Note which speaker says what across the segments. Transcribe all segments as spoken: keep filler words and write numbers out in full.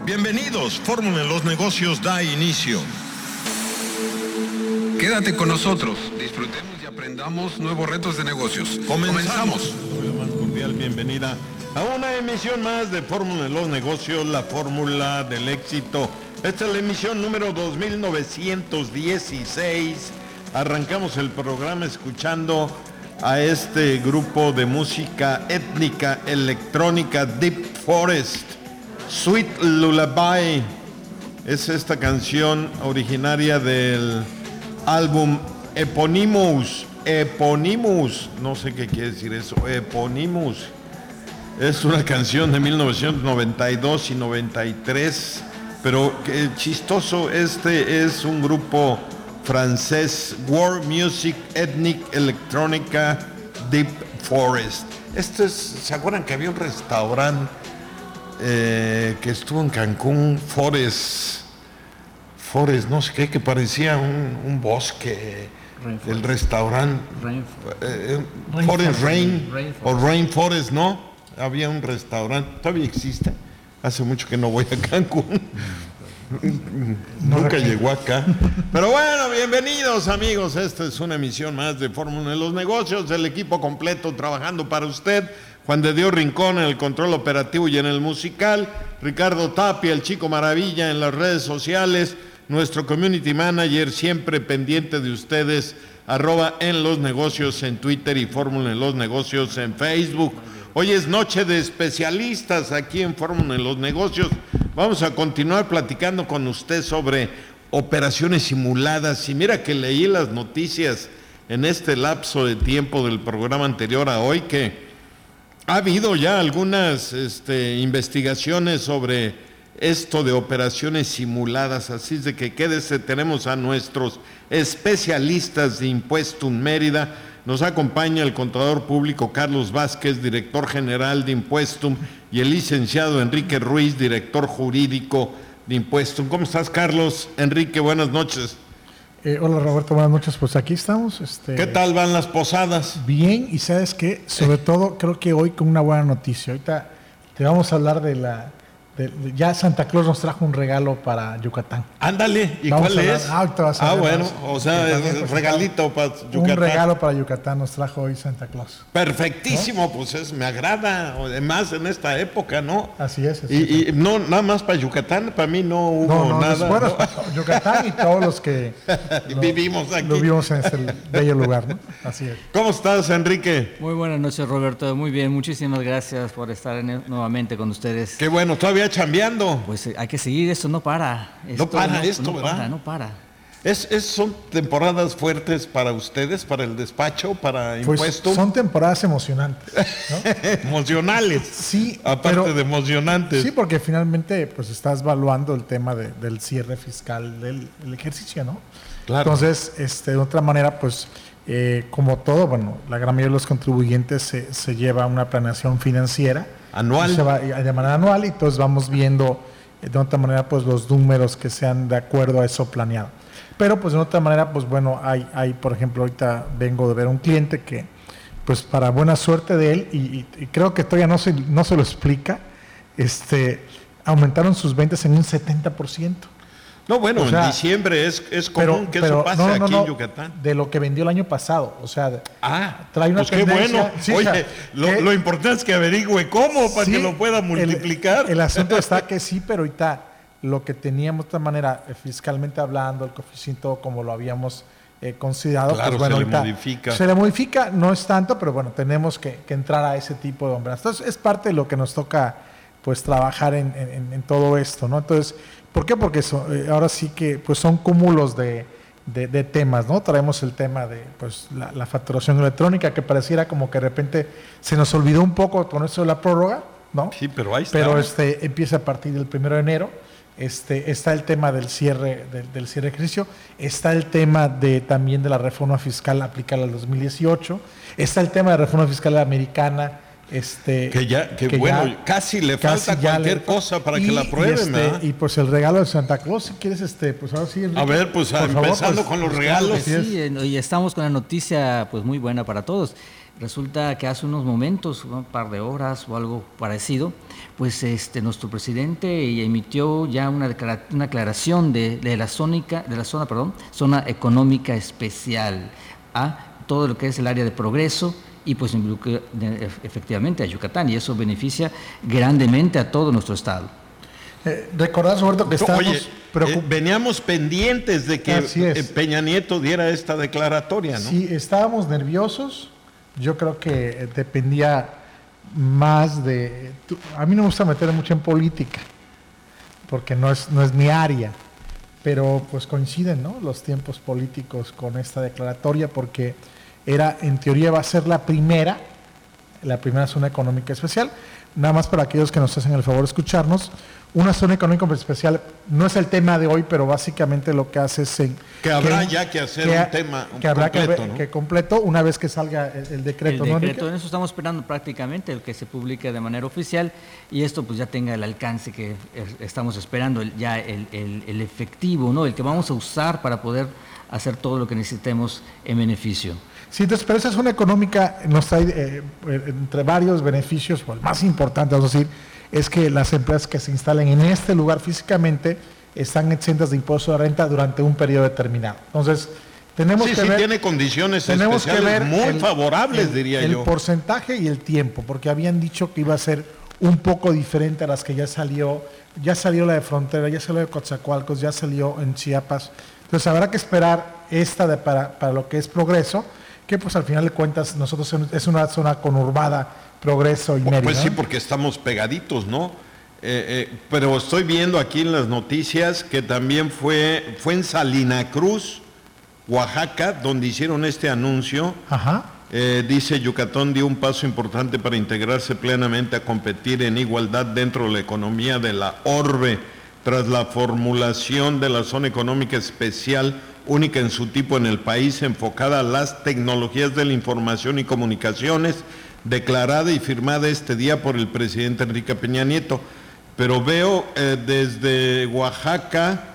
Speaker 1: Bienvenidos, Fórmula en los Negocios da inicio.
Speaker 2: Quédate con nosotros, disfrutemos y aprendamos nuevos retos de negocios.
Speaker 1: Comenzamos. Doy la más cordial bienvenida a una emisión más de Fórmula en los Negocios, la fórmula del éxito. Esta es la emisión número dos mil novecientos dieciséis. Arrancamos el programa escuchando a este grupo de música étnica electrónica Deep Forest. Sweet Lullaby es esta canción originaria del álbum Eponymous. Eponymous, no sé qué quiere decir eso. Eponymous es una canción de mil novecientos noventa y dos y noventa y tres, pero qué chistoso, este es un grupo francés, World Music Ethnic Electrónica Deep Forest. Este es, ¿se acuerdan que había un restaurante Eh, que estuvo en Cancún, Forest, Forest, no sé qué, que parecía un, un bosque, Rainforest. El restaurante, Rainforest, eh, Rainforest. Forest Rain, Rainforest. o Rainforest, ¿no? Había un restaurante, todavía existe, hace mucho que no voy a Cancún, nunca llegó acá, pero bueno, bienvenidos amigos, esta es una emisión más de Fórmula en los Negocios, el equipo completo trabajando para usted. Juan de Dios Rincón en el control operativo y en el musical, Ricardo Tapia, el Chico Maravilla en las redes sociales, nuestro community manager siempre pendiente de ustedes, arroba en los negocios en Twitter y Fórmula en los Negocios en Facebook. Hoy es noche de especialistas aquí en Fórmula en los Negocios. Vamos a continuar platicando con usted sobre operaciones simuladas. Y mira que leí las noticias en este lapso de tiempo del programa anterior a hoy que ha habido ya algunas este, investigaciones sobre esto de operaciones simuladas, así es de que quédese, tenemos a nuestros especialistas de Impuestum Mérida, nos acompaña el contador público Carlos Vázquez, director general de Impuestum, y el licenciado Enrique Ruiz, director jurídico de Impuestum. ¿Cómo estás, Carlos? Enrique, buenas noches.
Speaker 3: Eh, hola Roberto, buenas noches, pues aquí estamos. Este,
Speaker 1: ¿Qué tal van las posadas?
Speaker 3: Bien, y sabes qué, sobre todo creo que hoy con una buena noticia. Ahorita te vamos a hablar de la, de, de, ya Santa Claus nos trajo un regalo para Yucatán.
Speaker 1: Ándale, ¿y
Speaker 3: vamos
Speaker 1: cuál es?
Speaker 3: Ah, ahorita vas a
Speaker 1: ah
Speaker 3: ver,
Speaker 1: bueno,
Speaker 3: vamos,
Speaker 1: o sea,
Speaker 3: también,
Speaker 1: es
Speaker 3: pues,
Speaker 1: regalito para Yucatán.
Speaker 3: Un regalo para Yucatán nos trajo hoy Santa Claus.
Speaker 1: Perfectísimo, ¿no? Pues es, me agrada, además en esta época, ¿no?
Speaker 3: Así es.
Speaker 1: Y, y no nada más para Yucatán, para mí no hubo
Speaker 3: no, no,
Speaker 1: nada.
Speaker 3: Bueno,
Speaker 1: ¿no?
Speaker 3: Yucatán y todos los que
Speaker 1: lo, vivimos aquí.
Speaker 3: Lo vivimos en este bello lugar, ¿no? Así es.
Speaker 1: ¿Cómo estás, Enrique?
Speaker 4: Muy buenas noches, Roberto. Muy bien, muchísimas gracias por estar en el, nuevamente con ustedes.
Speaker 1: Qué bueno, todavía chambeando.
Speaker 4: Pues eh, hay que seguir, esto no para. Esto
Speaker 1: no para
Speaker 4: no,
Speaker 1: esto,
Speaker 4: no
Speaker 1: ¿verdad?
Speaker 4: Para, no para.
Speaker 1: Es, es, ¿Son temporadas fuertes para ustedes, para el despacho, para
Speaker 3: pues
Speaker 1: Impuestum?
Speaker 3: Son temporadas emocionantes, ¿no?
Speaker 1: Emocionales.
Speaker 3: Sí.
Speaker 1: Aparte
Speaker 3: pero,
Speaker 1: de emocionantes.
Speaker 3: Sí, porque finalmente pues estás evaluando el tema de, del cierre fiscal del, del ejercicio, ¿no?
Speaker 1: Claro.
Speaker 3: Entonces, este, de otra manera, pues, eh, como todo, bueno, la gran mayoría de los contribuyentes se, se lleva una planeación financiera.
Speaker 1: Anual.
Speaker 3: Se va de manera anual y entonces vamos viendo de otra manera pues los números que sean de acuerdo a eso planeado. Pero pues de otra manera, pues bueno, hay, hay por ejemplo, ahorita vengo de ver un cliente que, pues para buena suerte de él, y, y, y creo que todavía no se, no se lo explica, este, aumentaron sus ventas en un setenta por ciento.
Speaker 1: No, bueno, o sea, en diciembre es, es común pero, que pero, eso pase no, no, aquí no, en Yucatán.
Speaker 3: De lo que vendió el año pasado, o sea,
Speaker 1: ah,
Speaker 3: trae una
Speaker 1: pues tendencia. Qué bueno.
Speaker 3: Sí,
Speaker 1: Oye,
Speaker 3: o sea,
Speaker 1: lo,
Speaker 3: que,
Speaker 1: lo importante es que averigüe cómo para sí, que lo pueda multiplicar.
Speaker 3: El, el asunto está que sí, pero ahorita lo que teníamos de esta manera, fiscalmente hablando, el coeficiente como lo habíamos eh, considerado,
Speaker 1: claro,
Speaker 3: pues bueno,
Speaker 1: se
Speaker 3: ahorita
Speaker 1: le modifica.
Speaker 3: Se le modifica, no es tanto, pero bueno, tenemos que, que entrar a ese tipo de hombres. Entonces, es parte de lo que nos toca, pues, trabajar en, en, en todo esto, ¿no? Entonces, ¿por qué? Porque so, eh, ahora sí que, pues, son cúmulos de, de, de temas, ¿no? Traemos el tema de, pues, la, la facturación electrónica, que pareciera como que de repente se nos olvidó un poco con eso de la prórroga, ¿no?
Speaker 1: Sí, pero ahí está.
Speaker 3: Pero este, empieza a partir del primero de enero. Este, está el tema del cierre del, del cierre de ejercicio, está el tema de también de la reforma fiscal aplicada al dos mil dieciocho, está el tema de la reforma fiscal americana, este
Speaker 1: que ya que, que bueno ya, casi le casi falta cualquier le, cosa para y, que la aprueben,
Speaker 3: y, este, y pues el regalo de Santa Claus, si quieres, este pues ahora sí, Enrique,
Speaker 1: a ver, pues empezando favor, pues, con los regalos.
Speaker 4: Sí, y estamos con la noticia pues muy buena para todos. Resulta que hace unos momentos, un par de horas o algo parecido, pues este, nuestro presidente emitió ya una, declara- una aclaración de, de la zónica, de la zona, perdón, zona económica especial a todo lo que es el área de progreso y pues involucra efectivamente a Yucatán, y eso beneficia grandemente a todo nuestro estado.
Speaker 3: Eh, ¿Recordás, Roberto, que estábamos
Speaker 1: Oye,
Speaker 3: preocup-
Speaker 1: eh, veníamos pendientes de que
Speaker 3: Así es.
Speaker 1: eh, Peña Nieto diera esta declaratoria, ¿no?
Speaker 3: Sí, estábamos nerviosos. Yo creo que dependía más de... tú- A mí no me gusta meter mucho en política, porque no es, no es mi área, pero pues coinciden, ¿no?, los tiempos políticos con esta declaratoria, porque era, en teoría, va a ser la primera, la primera zona económica especial. Nada más para aquellos que nos hacen el favor de escucharnos, una zona económica especial no es el tema de hoy, pero básicamente lo que hace es... En,
Speaker 1: Que habrá ya que hacer un tema
Speaker 3: que habrá
Speaker 1: completo,
Speaker 3: que,
Speaker 1: ¿no?
Speaker 3: que completo una vez que salga el, el decreto.
Speaker 4: El
Speaker 3: ¿no,
Speaker 4: decreto,
Speaker 3: Enrique?
Speaker 4: en eso estamos esperando prácticamente, el que se publique de manera oficial y esto pues ya tenga el alcance que es- estamos esperando, el- ya el, el- el efectivo, ¿no?, el que vamos a usar para poder hacer todo lo que necesitemos en beneficio.
Speaker 3: Sí, entonces, pero esa zona económica nos trae, eh, eh, entre varios beneficios, o el más importante, vamos a decir, es que las empresas que se instalen en este lugar físicamente están exentas de impuesto de renta durante un periodo determinado. Entonces, tenemos
Speaker 1: Sí,
Speaker 3: que
Speaker 1: sí,
Speaker 3: ver...
Speaker 1: tiene condiciones
Speaker 3: Tenemos que
Speaker 1: especiales
Speaker 3: ver
Speaker 1: muy
Speaker 3: el-
Speaker 1: favorables,
Speaker 3: el-
Speaker 1: diría
Speaker 3: el
Speaker 1: yo.
Speaker 3: porcentaje y el tiempo, porque habían dicho que iba a ser un poco diferente a las que ya salió, ya salió la de Frontera, ya salió de Coatzacoalcos, ya salió en Chiapas. Entonces habrá que esperar esta de para, para lo que es Progreso, que pues al final de cuentas nosotros es una zona conurbada, Progreso y Mérida.
Speaker 1: Pues sí,
Speaker 3: ¿no?
Speaker 1: porque estamos pegaditos, ¿no? Eh, eh, pero estoy viendo aquí en las noticias que también fue, fue en Salina Cruz, Oaxaca, donde hicieron este anuncio.
Speaker 3: Ajá.
Speaker 1: Eh, dice, Yucatán dio un paso importante para integrarse plenamente a competir en igualdad dentro de la economía de la orbe, tras la formulación de la zona económica especial única en su tipo en el país, enfocada a las tecnologías de la información y comunicaciones, declarada y firmada este día por el presidente Enrique Peña Nieto. Pero veo eh, desde Oaxaca,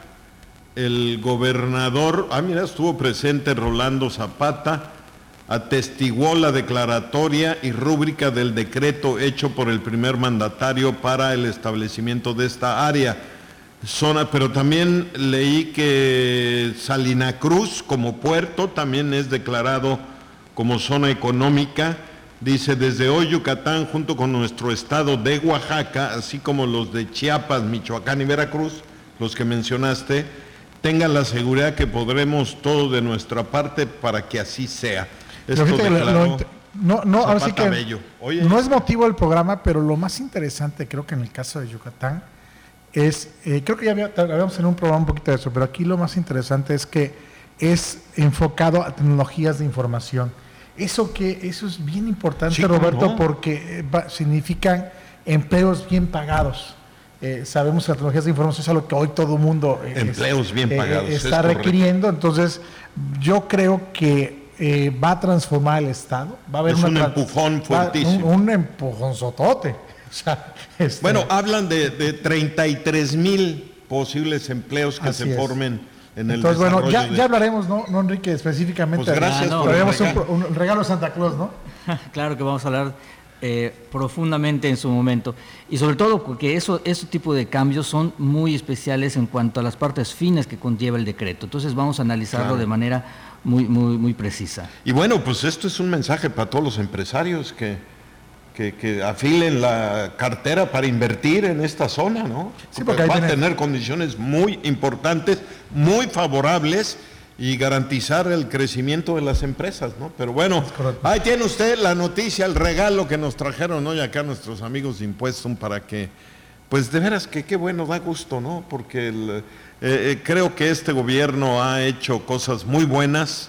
Speaker 1: el gobernador, ah mira, estuvo presente Rolando Zapata, atestiguó la declaratoria y rúbrica del decreto hecho por el primer mandatario para el establecimiento de esta área. Zona, pero también leí que Salina Cruz como puerto también es declarado como zona económica. Dice, desde hoy Yucatán junto con nuestro estado de Oaxaca, así como los de Chiapas, Michoacán y Veracruz, los que mencionaste, tengan la seguridad que podremos todo de nuestra parte para que así sea. Esto
Speaker 3: Pero fíjate, lo-
Speaker 1: declaró
Speaker 3: lo int- no, no, ahora sí
Speaker 1: Zapata
Speaker 3: que
Speaker 1: Bello. Oye,
Speaker 3: no es motivo del programa, pero lo más interesante creo que en el caso de Yucatán es, eh, creo que ya había- habíamos tenido un programa un poquito de eso, pero aquí lo más interesante es que es enfocado a tecnologías de información. Eso que eso es bien importante,
Speaker 1: Sí, ¿cómo
Speaker 3: Roberto,
Speaker 1: no?
Speaker 3: porque eh, va- significan empleos bien pagados. Eh, sabemos que las tecnologías de información es algo que hoy todo el mundo eh,
Speaker 1: Empleos
Speaker 3: es-
Speaker 1: bien
Speaker 3: eh,
Speaker 1: pagados, es
Speaker 3: está
Speaker 1: correcto.
Speaker 3: requiriendo. Entonces, yo creo que eh, va a transformar el Estado. Va a haber
Speaker 1: Es
Speaker 3: una
Speaker 1: un
Speaker 3: tra-
Speaker 1: empujón
Speaker 3: va-
Speaker 1: fuertísimo.
Speaker 3: Un, un empujonzotote. O sea, este,
Speaker 1: bueno, hablan de, de treinta y tres mil posibles empleos que
Speaker 3: Así
Speaker 1: se
Speaker 3: es.
Speaker 1: formen en el
Speaker 3: entonces,
Speaker 1: desarrollo.
Speaker 3: bueno, ya,
Speaker 1: de-
Speaker 3: ya hablaremos, ¿no, no Enrique? Específicamente.
Speaker 1: Pues gracias
Speaker 4: Ah, no.
Speaker 1: por el
Speaker 3: Traemos un,
Speaker 1: regalo.
Speaker 3: pro- un regalo de Santa Claus, ¿no?
Speaker 4: Claro que vamos a hablar eh, profundamente en su momento y sobre todo porque eso, ese tipo de cambios son muy especiales en cuanto a las partes finas que conlleva el decreto. Entonces vamos a analizarlo
Speaker 1: Claro.
Speaker 4: de manera muy, muy, muy precisa.
Speaker 1: Y bueno, pues esto es un mensaje para todos los empresarios que, que, que afilen la cartera para invertir en esta zona, ¿no?
Speaker 3: Sí, porque ahí
Speaker 1: va a
Speaker 3: tiene-
Speaker 1: tener condiciones muy importantes, muy favorables y garantizar el crecimiento de las empresas, ¿no? Pero bueno,
Speaker 3: correcto.
Speaker 1: ahí tiene usted la noticia, el regalo que nos trajeron hoy acá nuestros amigos de Impuestum para que, pues de veras que qué bueno, da gusto, ¿no? Porque el, eh, eh, creo que este gobierno ha hecho cosas muy buenas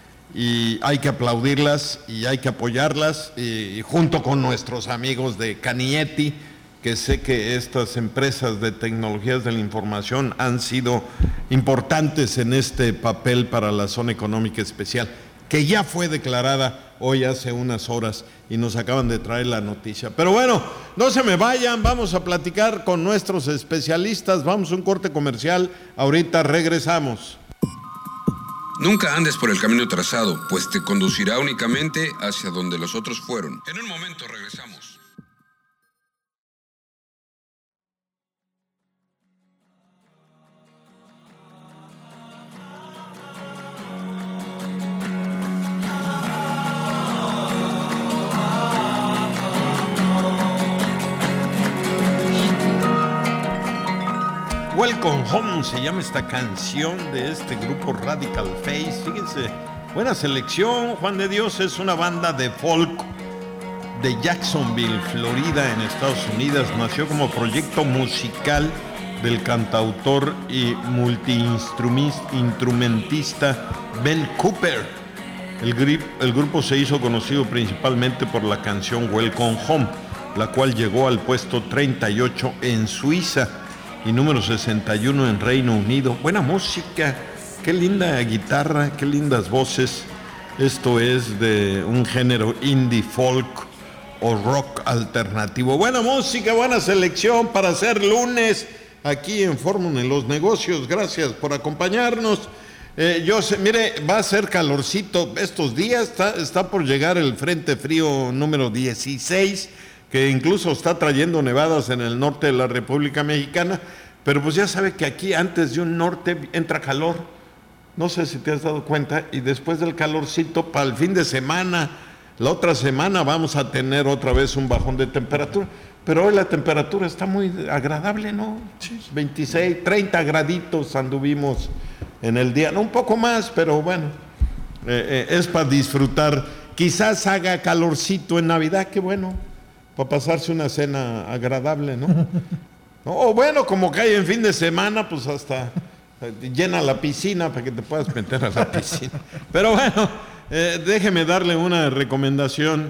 Speaker 1: y hay que aplaudirlas y hay que apoyarlas y, y junto con nuestros amigos de Canieti, que sé que estas empresas de tecnologías de la información han sido importantes en este papel para la zona económica especial, que ya fue declarada hoy hace unas horas y nos acaban de traer la noticia. Pero bueno, no se me vayan, vamos a platicar con nuestros especialistas, vamos a un corte comercial, ahorita regresamos.
Speaker 2: Nunca andes por el camino trazado, pues te conducirá únicamente hacia donde los otros fueron. En un momento regresamos.
Speaker 1: Welcome Home se llama esta canción de este grupo Radical Face. Fíjense, buena selección. Juan de Dios es una banda de folk de Jacksonville, Florida, en Estados Unidos. Nació como proyecto musical del cantautor y multiinstrumentista Ben Cooper. El, grip, el grupo se hizo conocido principalmente por la canción Welcome Home, la cual llegó al puesto treinta y ocho en Suiza y número sesenta y uno en Reino Unido. Buena música, qué linda guitarra, qué lindas voces. Esto es de un género indie folk o rock alternativo. Buena música, buena selección para hacer lunes aquí en Fórmula en los Negocios. Gracias por acompañarnos. Eh, yo sé, mire, va a ser calorcito estos días, está, está por llegar el Frente Frío número dieciséis, que incluso está trayendo nevadas en el norte de la República Mexicana, pero pues ya sabe que aquí antes de un norte entra calor, no sé si te has dado cuenta, y después del calorcito para el fin de semana, la otra semana vamos a tener otra vez un bajón de temperatura, pero hoy la temperatura está muy agradable, ¿no? Sí. veintiséis, treinta graditos anduvimos en el día, no, un poco más, pero bueno, eh, eh, es para disfrutar. Quizás haga calorcito en Navidad, qué bueno, para pasarse una cena agradable, ¿no? O bueno, como cae en fin de semana, pues hasta llena la piscina para que te puedas meter a la piscina. Pero bueno, eh, déjeme darle una recomendación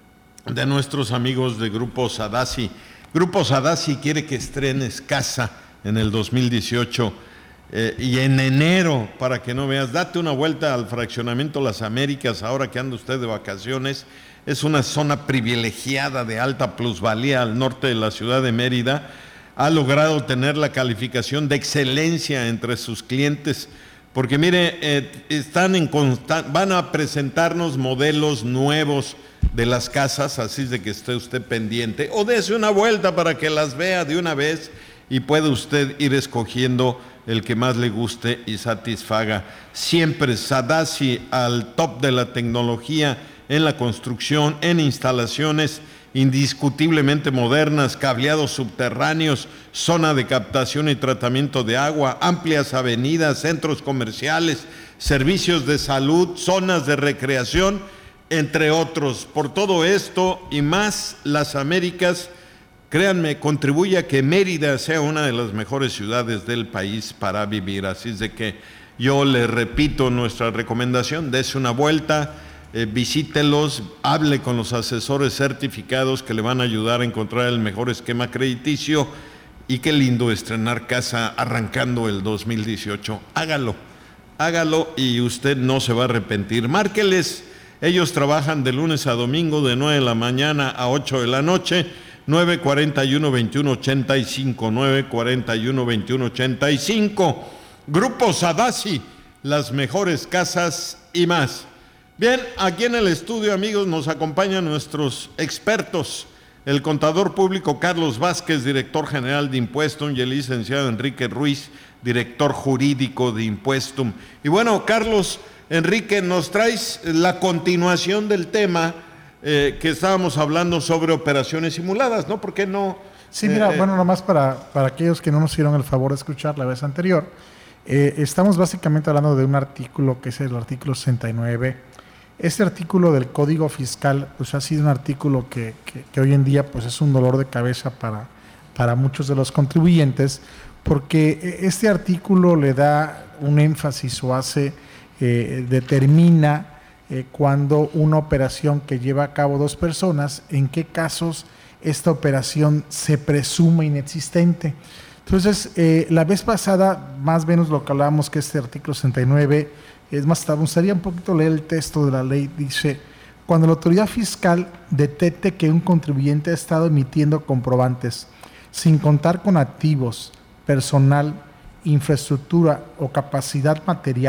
Speaker 1: de nuestros amigos de Grupo Sadasi. Grupo Sadasi quiere que estrenes casa en el dos mil dieciocho eh, y en enero, para que no veas, date una vuelta al fraccionamiento Las Américas ahora que anda usted de vacaciones. Es una zona privilegiada de alta plusvalía al norte de la ciudad de Mérida. Ha logrado tener la calificación de excelencia entre sus clientes, porque mire, eh, están en constan- van a presentarnos modelos nuevos de las casas, así es de que esté usted pendiente, o dése una vuelta para que las vea de una vez y puede usted ir escogiendo el que más le guste y satisfaga. Siempre Sadasi al top de la tecnología en la construcción, en instalaciones indiscutiblemente modernas, cableados subterráneos, zona de captación y tratamiento de agua, amplias avenidas, centros comerciales, servicios de salud, zonas de recreación, entre otros. Por todo esto y más, Las Américas, créanme, contribuye a que Mérida sea una de las mejores ciudades del país para vivir. Así es de que yo le repito nuestra recomendación, dése una vuelta, Eh, visítelos, hable con los asesores certificados que le van a ayudar a encontrar el mejor esquema crediticio, y qué lindo estrenar casa arrancando el dos mil dieciocho. Hágalo, hágalo y usted no se va a arrepentir. Márqueles, ellos trabajan de lunes a domingo de nueve de la mañana a ocho de la noche, nueve cuarenta y uno, veintiuno ochenta y cinco, nueve cuarenta y uno, veintiuno ochenta y cinco. Grupo Sadasi, las mejores casas y más. Bien, aquí en el estudio, amigos, nos acompañan nuestros expertos, el contador público Carlos Vázquez, director general de Impuestum, y el licenciado Enrique Ruiz, director jurídico de Impuestum. Y bueno, Carlos, Enrique, nos traes la continuación del tema eh, que estábamos hablando sobre operaciones simuladas, ¿no? ¿Por qué no?
Speaker 3: Sí, mira,
Speaker 1: eh,
Speaker 3: bueno, nomás para, para aquellos que no nos hicieron el favor de escuchar la vez anterior, eh, estamos básicamente hablando de un artículo que es el artículo sesenta y nueve. Este artículo del Código Fiscal pues ha sido un artículo que, que, que hoy en día pues es un dolor de cabeza para, para muchos de los contribuyentes, porque este artículo le da un énfasis o hace, eh, determina eh, cuando una operación que lleva a cabo dos personas, en qué casos esta operación se presume inexistente. Entonces, eh, la vez pasada, más o menos lo que hablábamos, que este artículo sesenta y nueve, es más, me gustaría un poquito leer el texto de la ley. Dice: cuando la autoridad fiscal detecte que un contribuyente ha estado emitiendo comprobantes sin contar con activos, personal, infraestructura o capacidad material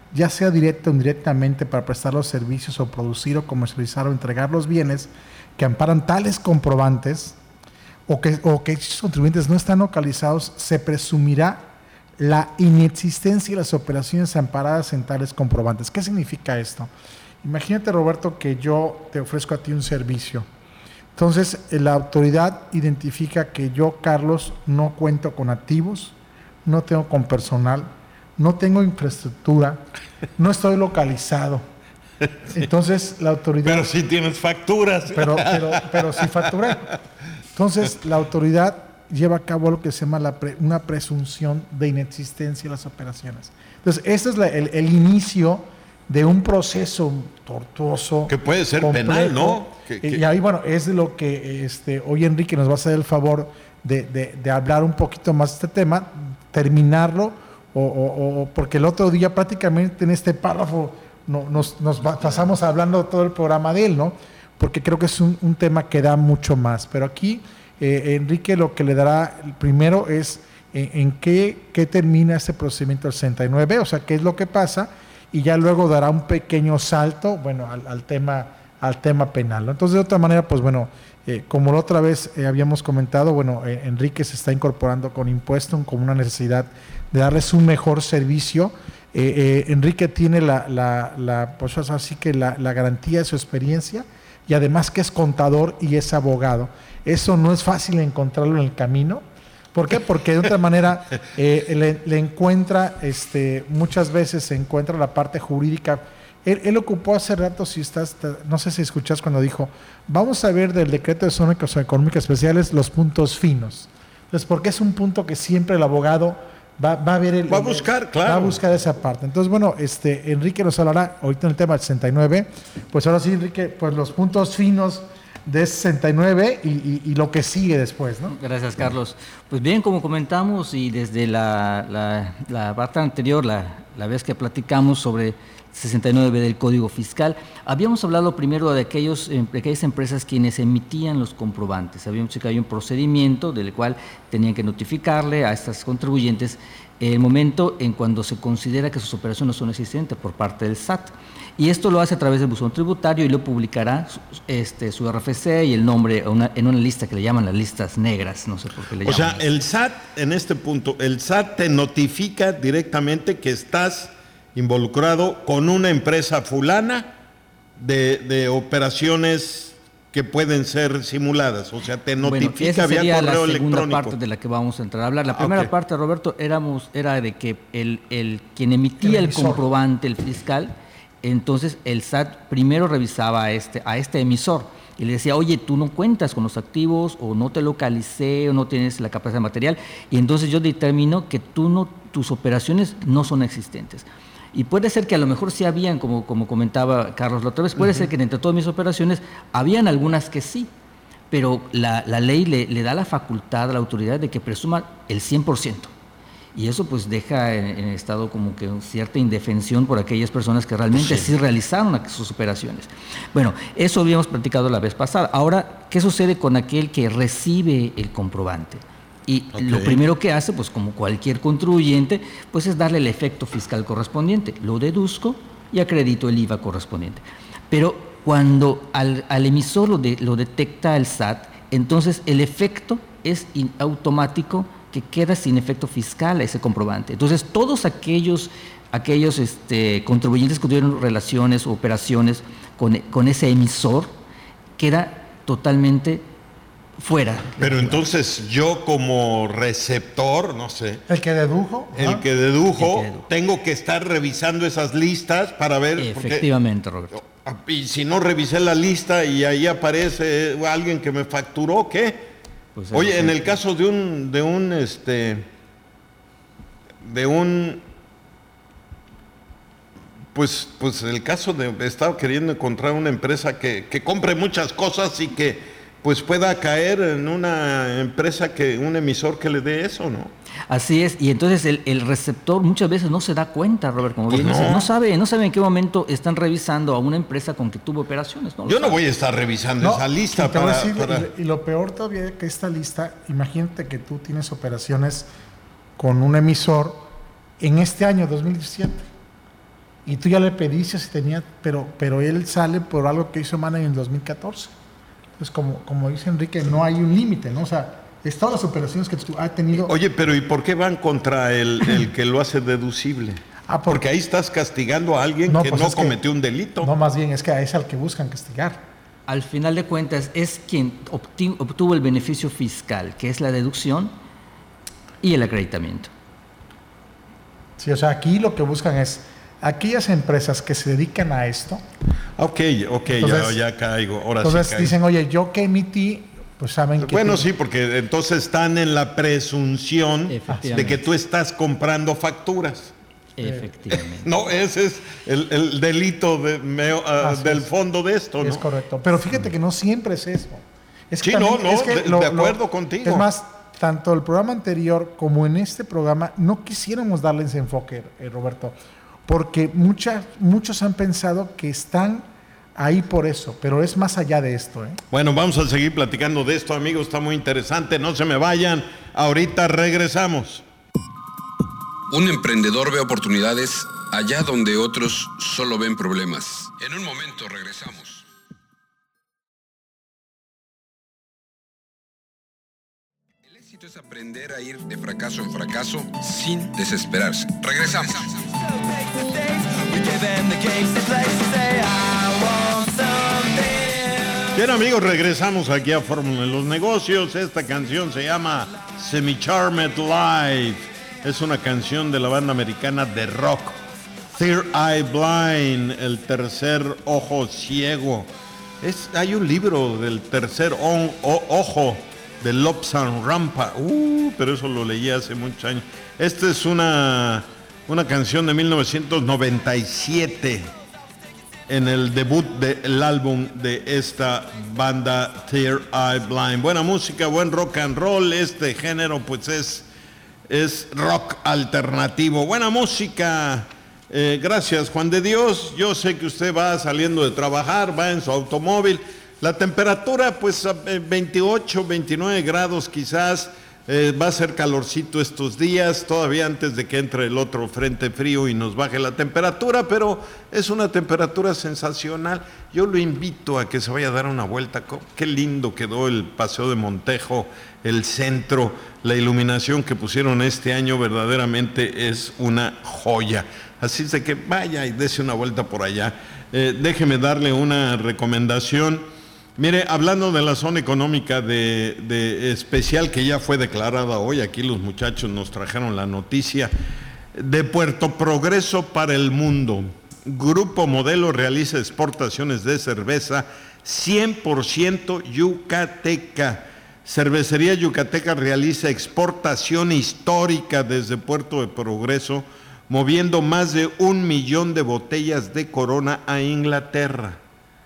Speaker 3: ya sea directa o indirectamente, para prestar los servicios o producir o comercializar o entregar los bienes que amparan tales comprobantes o que, o que esos contribuyentes no están localizados, se presumirá la inexistencia de las operaciones amparadas en tales comprobantes. ¿Qué significa esto? Imagínate, Roberto, que yo te ofrezco a ti un servicio. Entonces, la autoridad identifica que yo, Carlos, no cuento con activos, no tengo con personal, no tengo infraestructura, no estoy localizado. Entonces, la autoridad...
Speaker 1: Pero sí tienes facturas.
Speaker 3: Pero, pero, pero sí facturé. Entonces, la autoridad lleva a cabo lo que se llama la pre, una presunción de inexistencia de las operaciones. Entonces, este es la, el, el inicio de un proceso tortuoso.
Speaker 1: Que puede ser
Speaker 3: complejo,
Speaker 1: penal, ¿no? Que, que...
Speaker 3: Y ahí, bueno, es de lo que este, hoy Enrique nos va a hacer el favor de, de, de hablar un poquito más de este tema, terminarlo, o, o, o porque el otro día prácticamente en este párrafo no, nos, nos pasamos hablando todo el programa de él, ¿no? Porque creo que es un, un tema que da mucho más. Pero aquí, eh, Enrique lo que le dará primero es en, en qué, qué termina este procedimiento del sesenta y nueve, o sea, qué es lo que pasa, y ya luego dará un pequeño salto, bueno, al, al tema al tema penal, ¿no? Entonces, de otra manera, pues bueno, eh, como la otra vez eh, habíamos comentado, bueno, eh, Enrique se está incorporando con impuesto como una necesidad de darles un mejor servicio. Eh, eh, Enrique tiene la, la, la pues así que la, la garantía de su experiencia, y además que es contador y es abogado. Eso no es fácil encontrarlo en el camino. ¿Por qué? Porque de otra manera eh, le, le encuentra, este, muchas veces se encuentra la parte jurídica. Él, él ocupó hace rato, si estás, no sé si escuchas cuando dijo, vamos a ver del decreto de zonas económicas especiales los puntos finos. Entonces, porque es un punto que siempre el abogado va, va a ver el,
Speaker 1: va a buscar,
Speaker 3: el,
Speaker 1: claro.
Speaker 3: Va a buscar esa parte. Entonces, bueno, este, Enrique nos hablará ahorita en el tema del sesenta y nueve. Pues ahora sí, Enrique, pues los puntos finos de sesenta y nueve y, y, y lo que sigue después, ¿no?
Speaker 4: Gracias, Carlos. Pues bien, como comentamos, y desde la, la, la parte anterior, la, la vez que platicamos sobre sesenta y nueve del Código Fiscal, habíamos hablado primero de, aquellos, de aquellas empresas quienes emitían los comprobantes. Habíamos dicho que había un procedimiento del cual tenían que notificarle a estas contribuyentes el momento en cuando se considera que sus operaciones no son existentes por parte del S A T. Y esto lo hace a través del buzón tributario y lo publicará este, su R F C y el nombre una, en una lista que le llaman las listas negras, no sé por qué le llaman.
Speaker 1: O sea,
Speaker 4: así.
Speaker 1: el S A T, en este punto, el S A T te notifica directamente que estás involucrado con una empresa fulana de, de operaciones que pueden ser simuladas, o sea, te notifica
Speaker 4: bueno,
Speaker 1: vía correo electrónico. Esa sería la segunda
Speaker 4: parte de la que vamos a entrar a hablar. La
Speaker 1: ah,
Speaker 4: primera
Speaker 1: okay.
Speaker 4: parte, Roberto, éramos, era de que el, el quien emitía el, el comprobante, el fiscal, entonces el S A T primero revisaba a este, a este emisor y le decía, oye, tú no cuentas con los activos, o no te localicé, o no tienes la capacidad material, y entonces yo determino que tú no, tus operaciones no son existentes. Y puede ser que a lo mejor sí habían, como, como comentaba Carlos la otra vez, puede uh-huh. ser que entre todas mis operaciones habían algunas que sí, pero la, la ley le, le da la facultad a la autoridad de que presuma el cien por ciento. Y eso pues deja en, en estado como que cierta indefensión por aquellas personas que realmente sí, sí realizaron sus operaciones. Bueno, eso habíamos platicado la vez pasada. Ahora, ¿qué sucede con aquel que recibe el comprobante? Y okay. lo primero que hace, pues como cualquier contribuyente, pues es darle el efecto fiscal correspondiente. Lo deduzco y acredito el I V A correspondiente. Pero cuando al, al emisor lo, de, lo detecta el S A T, entonces el efecto es in, automático, que queda sin efecto fiscal a ese comprobante. Entonces, todos aquellos, aquellos este, contribuyentes que tuvieron relaciones o operaciones con, con ese emisor, queda totalmente fuera.
Speaker 1: Pero entonces yo como receptor, no sé.
Speaker 3: El que dedujo.
Speaker 1: El,
Speaker 3: ¿no?
Speaker 1: que, dedujo,
Speaker 3: el que dedujo,
Speaker 1: tengo que estar revisando esas listas para ver.
Speaker 4: Efectivamente, porque, Roberto.
Speaker 1: Y si no revisé la lista y ahí aparece alguien que me facturó, ¿qué? Pues oye, en el caso de un, de un, este, de un, pues, pues el caso de, estaba queriendo encontrar una empresa que, que compre muchas cosas y que, pues, pueda caer en una empresa que, un emisor que le dé eso, ¿no?
Speaker 4: Así es, y entonces el, el receptor muchas veces no se da cuenta, Robert, como
Speaker 1: pues
Speaker 4: bien
Speaker 1: no.
Speaker 4: dice, no sabe, no sabe en qué momento están revisando a una empresa con que tuvo operaciones. No
Speaker 1: Yo
Speaker 4: sabe.
Speaker 1: no voy a estar revisando no, esa lista
Speaker 3: te
Speaker 1: para,
Speaker 3: voy a decir,
Speaker 1: para...
Speaker 3: Y lo peor todavía que esta lista, imagínate que tú tienes operaciones con un emisor en este año dos mil diecisiete. y tú ya le pediste si tenía, pero, pero él sale por algo que hizo Mana en el dos mil catorce. Entonces, como, como dice Enrique, no hay un límite, ¿no? O sea, es todas las operaciones que tú has tenido.
Speaker 1: Oye, pero ¿y por qué van contra el, el que lo hace deducible?
Speaker 3: Ah,
Speaker 1: porque,
Speaker 3: porque
Speaker 1: ahí estás castigando a alguien no, que pues no cometió
Speaker 3: que,
Speaker 1: un delito.
Speaker 3: No, más bien es que es al que buscan castigar.
Speaker 4: Al final de cuentas es quien obti- obtuvo el beneficio fiscal, que es la deducción y el acreditamiento.
Speaker 3: Sí, o sea, aquí lo que buscan es aquellas empresas que se dedican a esto.
Speaker 1: Ok, ok, entonces, ya, ya caigo. Ahora
Speaker 3: entonces
Speaker 1: sí caigo.
Speaker 3: Dicen, oye, yo que emití, pues saben que...
Speaker 1: Bueno,
Speaker 3: te...
Speaker 1: sí, porque entonces están en la presunción de que tú estás comprando facturas.
Speaker 4: Efectivamente.
Speaker 1: No, ese es el, el delito de, me, uh, del
Speaker 3: es.
Speaker 1: fondo de esto, ¿no?
Speaker 3: Es correcto. Pero fíjate que no siempre es eso. Es que
Speaker 1: sí,
Speaker 3: también,
Speaker 1: no, no,
Speaker 3: es que
Speaker 1: de,
Speaker 3: lo,
Speaker 1: de acuerdo
Speaker 3: lo,
Speaker 1: contigo.
Speaker 3: Es más, tanto el programa anterior como en este programa no quisiéramos darle ese enfoque, eh, Roberto, porque muchas, muchos han pensado que están ahí por eso, pero es más allá de esto, ¿eh?
Speaker 1: Bueno, vamos a seguir platicando de esto, amigos, está muy interesante, no se me vayan, ahorita regresamos.
Speaker 2: Un emprendedor ve oportunidades allá donde otros solo ven problemas. En un momento regresamos. El éxito es aprender a ir de fracaso en fracaso sin desesperarse. Regresamos.
Speaker 1: Bien, amigos, regresamos aquí a Fórmula de los Negocios. Esta canción se llama Semi-Charmed Life. Es una canción de la banda americana de rock, Third Eye Blind, el tercer ojo ciego. Es, hay un libro del tercer on, o, ojo de Lobsang Rampa, uh, pero eso lo leí hace muchos años. Esta es una, una canción de mil novecientos noventa y siete, en el debut del álbum de esta banda Third Eye Blind. Buena música, buen rock and roll. Este género pues es... es rock alternativo, buena música. Eh, gracias, Juan de Dios. Yo sé que usted va saliendo de trabajar, va en su automóvil. La temperatura, pues veintiocho, veintinueve grados quizás. Eh, va a ser calorcito estos días, todavía antes de que entre el otro frente frío y nos baje la temperatura, pero es una temperatura sensacional. Yo lo invito a que se vaya a dar una vuelta. Qué lindo quedó el Paseo de Montejo, el centro, la iluminación que pusieron este año verdaderamente es una joya. Así es de que vaya y dése una vuelta por allá. Eh, déjeme darle una recomendación. Mire, hablando de la zona económica de, de especial que ya fue declarada hoy, aquí los muchachos nos trajeron la noticia, de Puerto Progreso para el mundo. Grupo Modelo realiza exportaciones de cerveza cien por ciento yucateca. Cervecería Yucateca realiza exportación histórica desde Puerto de Progreso, moviendo más de un millón de botellas de Corona a Inglaterra.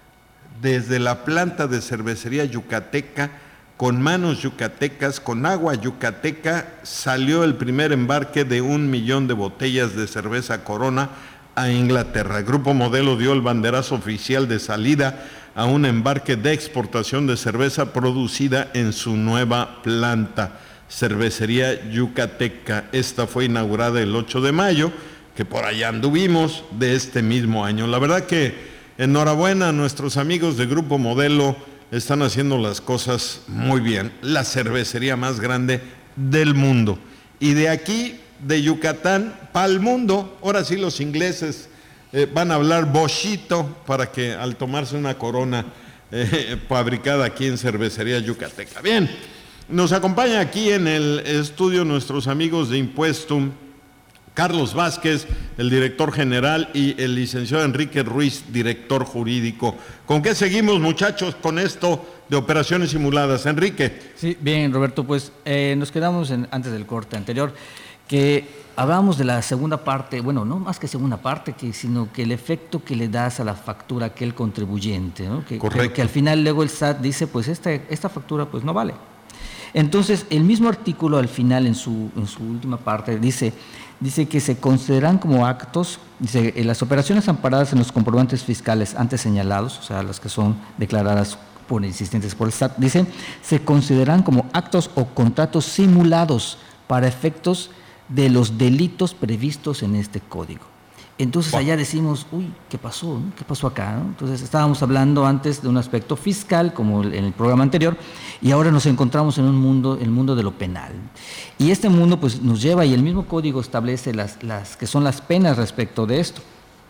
Speaker 1: Desde la planta de cervecería yucateca, con manos yucatecas, con agua yucateca, salió el primer embarque de un millón de botellas de cerveza Corona a Inglaterra. El Grupo Modelo dio el banderazo oficial de salida a un embarque de exportación de cerveza producida en su nueva planta, Cervecería Yucateca. Esta fue inaugurada el ocho de mayo, que por allá anduvimos, de este mismo año. La verdad que enhorabuena a nuestros amigos de Grupo Modelo, están haciendo las cosas muy bien. La cervecería más grande del mundo. Y de aquí, de Yucatán, para el mundo, ahora sí los ingleses eh, van a hablar bochito para que al tomarse una Corona eh, fabricada aquí en Cervecería Yucateca. Bien, nos acompaña aquí en el estudio nuestros amigos de Impuestum, Carlos Vázquez, el director general, y el licenciado Enrique Ruiz, director jurídico. ¿Con qué seguimos, muchachos, con esto de operaciones simuladas? Enrique.
Speaker 4: Sí, bien, Roberto, pues eh, nos quedamos en, antes del corte anterior, que hablábamos de la segunda parte, bueno, no más que segunda parte, que, sino que el efecto que le das a la factura a aquel contribuyente, ¿no? Que,
Speaker 1: Correcto.
Speaker 4: Que, que al final luego el S A T dice, pues esta, esta factura pues no vale. Entonces, el mismo artículo al final, en su, en su última parte, dice... Dice que se consideran como actos, dice, las operaciones amparadas en los comprobantes fiscales antes señalados, o sea, las que son declaradas por insistentes por el S A T, dice, se consideran como actos o contratos simulados para efectos de los delitos previstos en este código. Entonces allá decimos, uy, ¿qué pasó? ¿no? ¿Qué pasó acá? ¿no? Entonces estábamos hablando antes de un aspecto fiscal, como en el programa anterior, y ahora nos encontramos en un mundo, el mundo de lo penal. Y este mundo pues nos lleva, y el mismo código establece las, las que son las penas respecto de esto,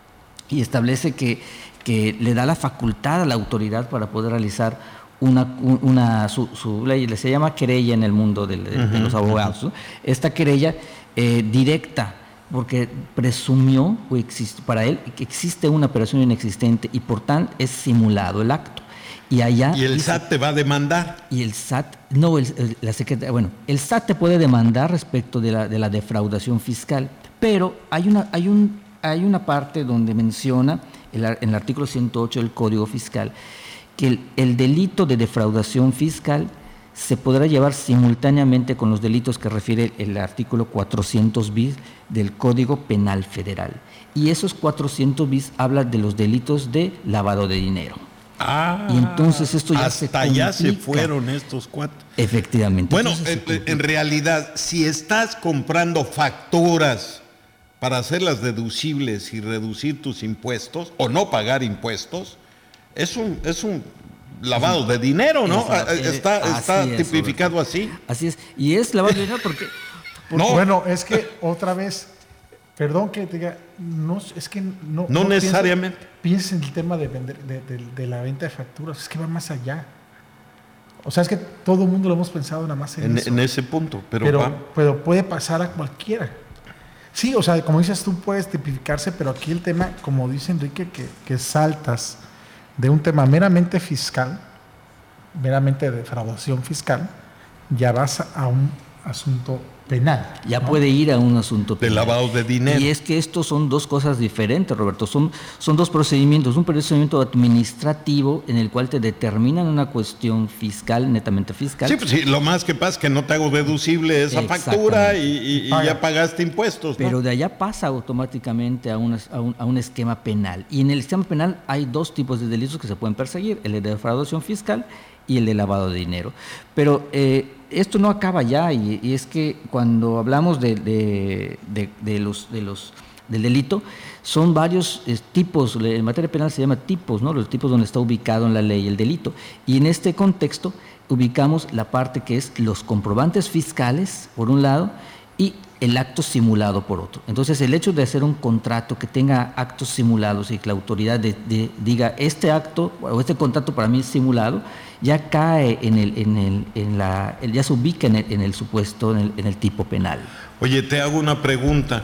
Speaker 4: y establece que, que le da la facultad a la autoridad para poder realizar una, una su, su ley, se llama querella en el mundo de, de, de los abogados, ¿no? Esta querella eh, directa, porque presumió o existe, para él que existe una operación inexistente y por tanto es simulado el acto. Y allá
Speaker 1: y el
Speaker 4: dice,
Speaker 1: S A T te va a demandar.
Speaker 4: Y el S A T, no, el, el, la secretaria, bueno, el S A T te puede demandar respecto de la, de la defraudación fiscal, pero hay una, hay un, hay una parte donde menciona el, en el artículo ciento ocho del Código Fiscal que el, el delito de defraudación fiscal se podrá llevar simultáneamente con los delitos que refiere el artículo cuatrocientos bis del Código Penal Federal. Y esos cuatrocientos bis hablan de los delitos de lavado de dinero.
Speaker 1: Ah,
Speaker 4: y entonces esto ya
Speaker 1: hasta
Speaker 4: se
Speaker 1: allá se fueron estos cuatro.
Speaker 4: Efectivamente.
Speaker 1: Bueno, en, en realidad, si estás comprando facturas para hacerlas deducibles y reducir tus impuestos o no pagar impuestos, es un, es un lavado de dinero, ¿no? Está, está, está es, tipificado Roberto. así.
Speaker 4: Así es. Y es lavado de dinero porque...
Speaker 3: porque no. Bueno, es que otra vez, perdón que te diga, no, es que no...
Speaker 1: No, no necesariamente.
Speaker 3: Piensa en el tema de, vender, de, de, de la venta de facturas, es que va más allá. O sea, es que todo el mundo lo hemos pensado nada más en,
Speaker 1: en
Speaker 3: eso.
Speaker 1: En ese punto, pero...
Speaker 3: Pero, pero puede pasar a cualquiera. Sí, o sea, como dices tú, puedes tipificarse, pero aquí el tema, como dice Enrique, que, que saltas de un tema meramente fiscal, meramente de defraudación fiscal, ya vas a un asunto penal.
Speaker 4: Ya ¿no? puede ir a un asunto penal.
Speaker 1: De lavado de dinero.
Speaker 4: Y es que estos son dos cosas diferentes, Roberto. Son, son dos procedimientos. Un procedimiento administrativo en el cual te determinan una cuestión fiscal, netamente fiscal.
Speaker 1: Sí, pues sí, lo más que pasa es que no te hago deducible esa factura y, y, y ya pagaste impuestos, ¿no?
Speaker 4: Pero de allá pasa automáticamente a, una, a, un, a un esquema penal. Y en el esquema penal hay dos tipos de delitos que se pueden perseguir, el de defraudación fiscal y el de lavado de dinero. Pero eh, esto no acaba ya, y, y es que cuando hablamos de, de, de, de los, de los, del delito, son varios eh, tipos, en materia penal se llama tipos, ¿no? Los tipos donde está ubicado en la ley el delito. Y en este contexto ubicamos la parte que es los comprobantes fiscales, por un lado, y el acto simulado por otro. Entonces, el hecho de hacer un contrato que tenga actos simulados y que la autoridad de, de, diga, este acto o este contrato para mí es simulado, ya cae en el, en el, en la, ya se ubica en el, en el supuesto, en el, en el tipo penal.
Speaker 1: Oye, te hago una pregunta.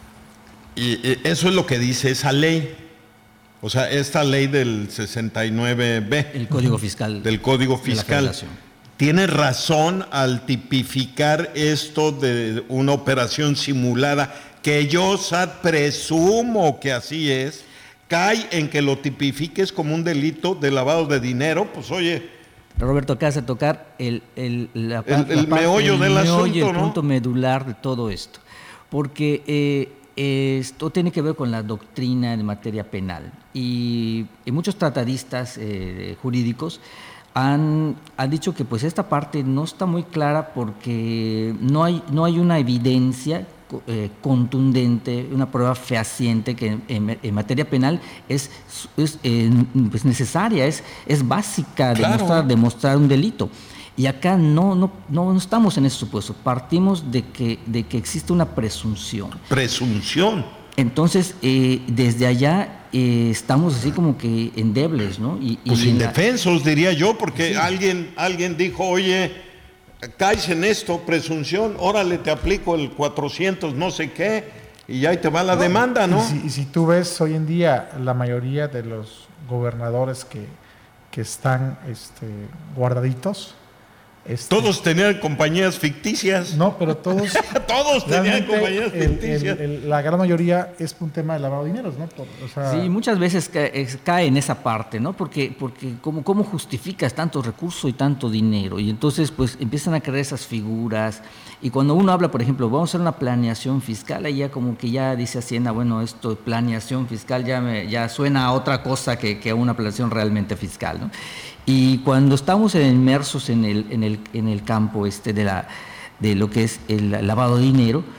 Speaker 1: Y eso es lo que dice esa ley. O sea, esta ley del sesenta y nueve B.
Speaker 4: El Código Fiscal.
Speaker 1: Del Código Fiscal. Tiene razón al tipificar esto de una operación simulada, que yo, S A T, presumo que así es, cae en que lo tipifiques como un delito de lavado de dinero. Pues oye...
Speaker 4: Roberto, acabas de tocar el, el, la,
Speaker 1: el, el
Speaker 4: la
Speaker 1: meollo
Speaker 4: el
Speaker 1: del
Speaker 4: meollo,
Speaker 1: asunto,
Speaker 4: el
Speaker 1: ¿no?
Speaker 4: punto medular de todo esto. Porque eh, esto tiene que ver con la doctrina en materia penal. Y, y muchos tratadistas eh, jurídicos Han, han dicho que pues esta parte no está muy clara porque no hay, no hay una evidencia eh, contundente, una prueba fehaciente que en, en materia penal es, es eh, pues necesaria, es, es básica
Speaker 1: claro.
Speaker 4: demostrar, demostrar un delito. Y acá no, no, no, no estamos en ese supuesto, partimos de que, de que existe una presunción.
Speaker 1: Presunción.
Speaker 4: Entonces, eh, desde allá eh, estamos así como que endebles, ¿no? Y, y
Speaker 1: pues indefensos,
Speaker 4: la...
Speaker 1: diría yo, porque
Speaker 4: sí.
Speaker 1: alguien, alguien dijo, oye, caes en esto, presunción, órale, te aplico el cuatrocientos no sé qué, y ahí te va la no, demanda, ¿no?
Speaker 3: Y si, y si tú ves hoy en día la mayoría de los gobernadores que, que están este, guardaditos, Este,
Speaker 1: todos tenían compañías ficticias.
Speaker 3: No, pero todos.
Speaker 1: todos tenían compañías
Speaker 3: el,
Speaker 1: ficticias.
Speaker 3: El, el, la gran mayoría es un tema de lavado de dineros, ¿no? Por, o sea,
Speaker 4: sí, muchas veces cae, cae en esa parte, ¿no? Porque, porque ¿cómo, ¿cómo justificas tanto recurso y tanto dinero? Y entonces, pues, empiezan a crear esas figuras. Y cuando uno habla, por ejemplo, vamos a hacer una planeación fiscal, ahí ya como que ya dice Hacienda, bueno, esto de planeación fiscal ya, me, ya suena a otra cosa que, que a una planeación realmente fiscal, ¿no? Y cuando estamos inmersos en el, en el, en el campo este de, la, de lo que es el lavado de dinero,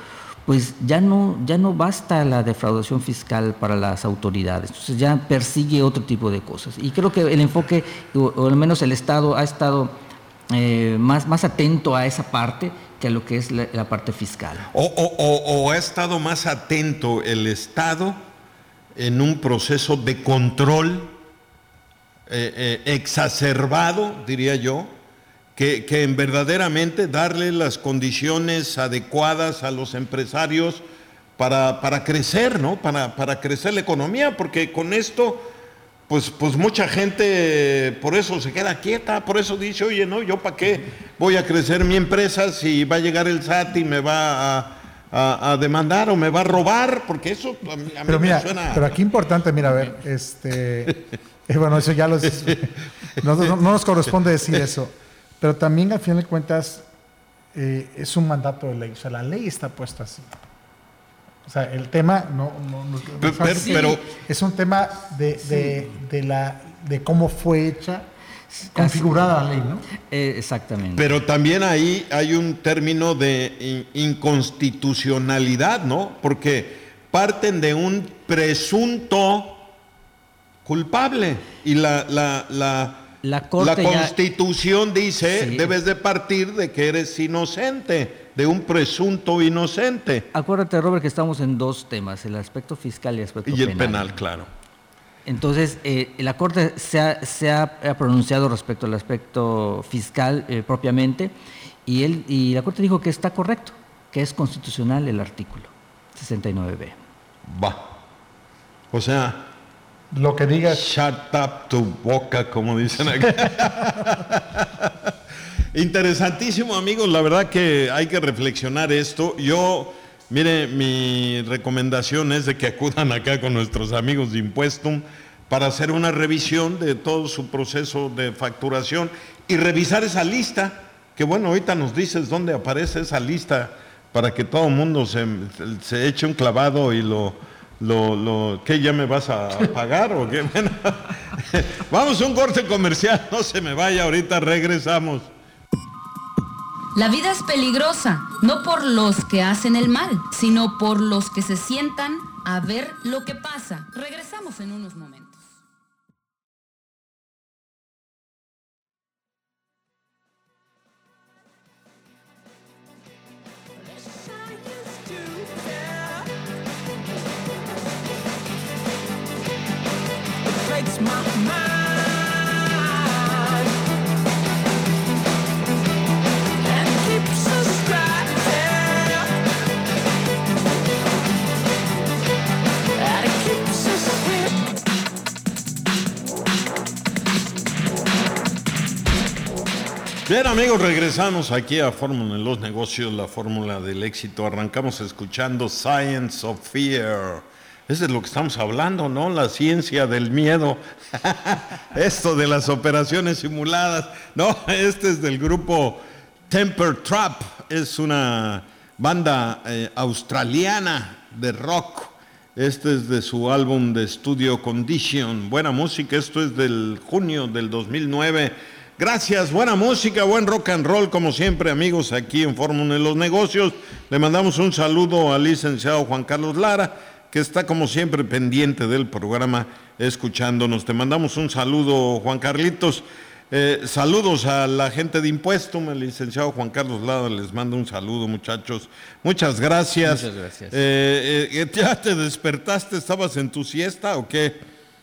Speaker 4: pues ya no, ya no basta la defraudación fiscal para las autoridades, entonces ya persigue otro tipo de cosas. Y creo que el enfoque, o, o al menos el Estado, ha estado eh, más, más atento a esa parte que a lo que es la, la parte fiscal.
Speaker 1: O, o, o, o ha estado más atento el Estado en un proceso de control eh, eh, exacerbado, diría yo, Que, que en verdaderamente darle las condiciones adecuadas a los empresarios para, para crecer, ¿no? Para, para crecer la economía, porque con esto, pues, pues mucha gente por eso se queda quieta, por eso dice, oye, no, yo para qué voy a crecer mi empresa si va a llegar el S A T y me va a, a, a demandar o me va a robar, porque eso a mí, a mí
Speaker 3: pero mira,
Speaker 1: me suena...
Speaker 3: Pero aquí importante, mira, a ver, este, eh, bueno, eso ya los, no, no, no nos corresponde decir eso. Pero también, al final de cuentas, eh, es un mandato de ley. O sea, la ley está puesta así. O sea, el tema no, no, no,
Speaker 1: pero,
Speaker 3: no pero,
Speaker 1: pero,
Speaker 3: es un tema de, sí. de, de, la, de cómo fue hecha, configurada la ley, ¿no?
Speaker 4: Eh, exactamente.
Speaker 1: Pero también ahí hay un término de inconstitucionalidad, ¿no? Porque parten de un presunto culpable y la... la, la
Speaker 4: La, Corte
Speaker 1: la Constitución
Speaker 4: ya...
Speaker 1: dice, sí. debes de partir de que eres inocente, de un presunto inocente.
Speaker 4: Acuérdate, Robert, que estamos en dos temas, el aspecto fiscal y el aspecto
Speaker 1: penal. Y el
Speaker 4: penal,
Speaker 1: penal, claro.
Speaker 4: Entonces, eh, la Corte se ha, se ha pronunciado respecto al aspecto fiscal eh, propiamente, y, él, y la Corte dijo que está correcto, que es constitucional el artículo sesenta y nueve B.
Speaker 1: Va. O sea...
Speaker 3: Lo que digas.
Speaker 1: Shut up tu boca, como dicen aquí. Interesantísimo, amigos. La verdad que hay que reflexionar esto. Yo, mire, mi recomendación es de que acudan acá con nuestros amigos de Impuestum para hacer una revisión de todo su proceso de facturación y revisar esa lista. Que bueno, ahorita nos dices dónde aparece esa lista para que todo el mundo se, se eche un clavado y lo... Lo, lo, ¿Qué, ya me vas a pagar o qué? Bueno, vamos a un corte comercial, no se me vaya, ahorita regresamos.
Speaker 5: La vida es peligrosa, no por los que hacen el mal, sino por los que se sientan a ver lo que pasa. Regresamos en unos momentos.
Speaker 6: Breaks my mind and keeps us distracted, and it keeps us here.
Speaker 1: Bien, amigos, regresamos aquí a Fórmula en los Negocios, la fórmula del éxito. Arrancamos escuchando Science of Fear. Eso es lo que estamos hablando, ¿no? La ciencia del miedo. Esto de las operaciones simuladas. No, este es del grupo Temper Trap. Es una banda eh, australiana de rock. Este es de su álbum de estudio Condition. Buena música. Esto es del junio del dos mil nueve. Gracias, buena música, buen rock and roll, como siempre, amigos, aquí en Fórmula en los Negocios. Le mandamos un saludo al licenciado Juan Carlos Lara, que está como siempre pendiente del programa, escuchándonos. Te mandamos un saludo, Juan Carlitos. Eh, saludos a la gente de Impuestum, el licenciado Juan Carlos Lara les manda un saludo, muchachos. Muchas gracias.
Speaker 4: Muchas gracias.
Speaker 1: Eh, eh, ¿Ya te despertaste? ¿Estabas en tu siesta o qué?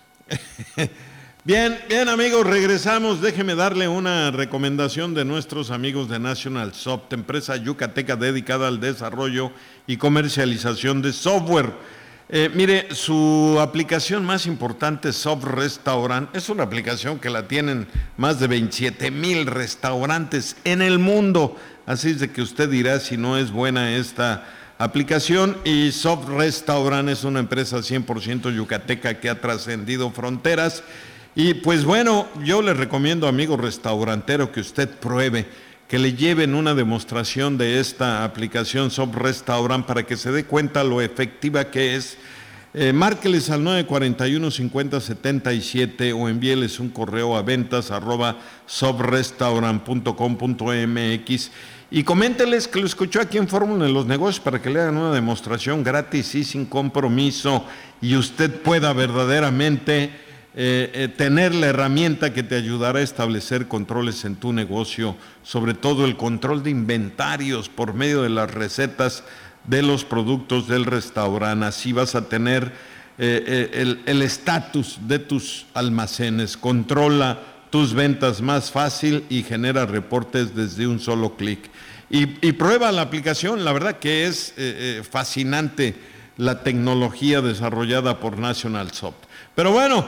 Speaker 1: Bien, bien, amigos, regresamos. Déjeme darle una recomendación de nuestros amigos de National Soft, empresa yucateca dedicada al desarrollo y comercialización de software. Eh, mire, su aplicación más importante, Soft Restaurant, es una aplicación que la tienen más de veintisiete mil restaurantes en el mundo. Así es de que usted dirá si no es buena esta aplicación. Y Soft Restaurant es una empresa cien por ciento yucateca que ha trascendido fronteras. Y pues bueno, yo le recomiendo, amigo restaurantero, que usted pruebe, que le lleven una demostración de esta aplicación Soft Restaurant para que se dé cuenta lo efectiva que es. Eh, márqueles al nueve cuatro uno, cinco cero siete siete o envíeles un correo a ventas arroba softrestaurant punto com punto m x Y coménteles que lo escuchó aquí en Fórmula de los Negocios para que le hagan una demostración gratis y sin compromiso y usted pueda verdaderamente eh, eh, tener la herramienta que te ayudará a establecer controles en tu negocio, sobre todo el control de inventarios por medio de las recetas de los productos del restaurante. Así vas a tener eh, eh, el estatus de tus almacenes, controla tus ventas más fácil y genera reportes desde un solo clic. Y, y prueba la aplicación, la verdad que es eh, eh, fascinante la tecnología desarrollada por National Soft. Pero bueno,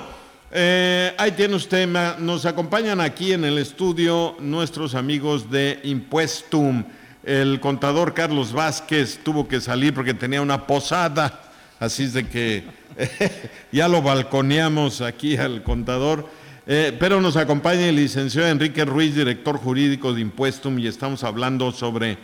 Speaker 1: eh, ahí tiene usted, nos acompañan aquí en el estudio nuestros amigos de Impuestum. El contador Carlos Vázquez tuvo que salir porque tenía una posada, así es de que eh, ya lo balconeamos aquí al contador. Eh, pero nos acompaña el licenciado Enrique Ruiz, director jurídico de Impuestum, y estamos hablando sobre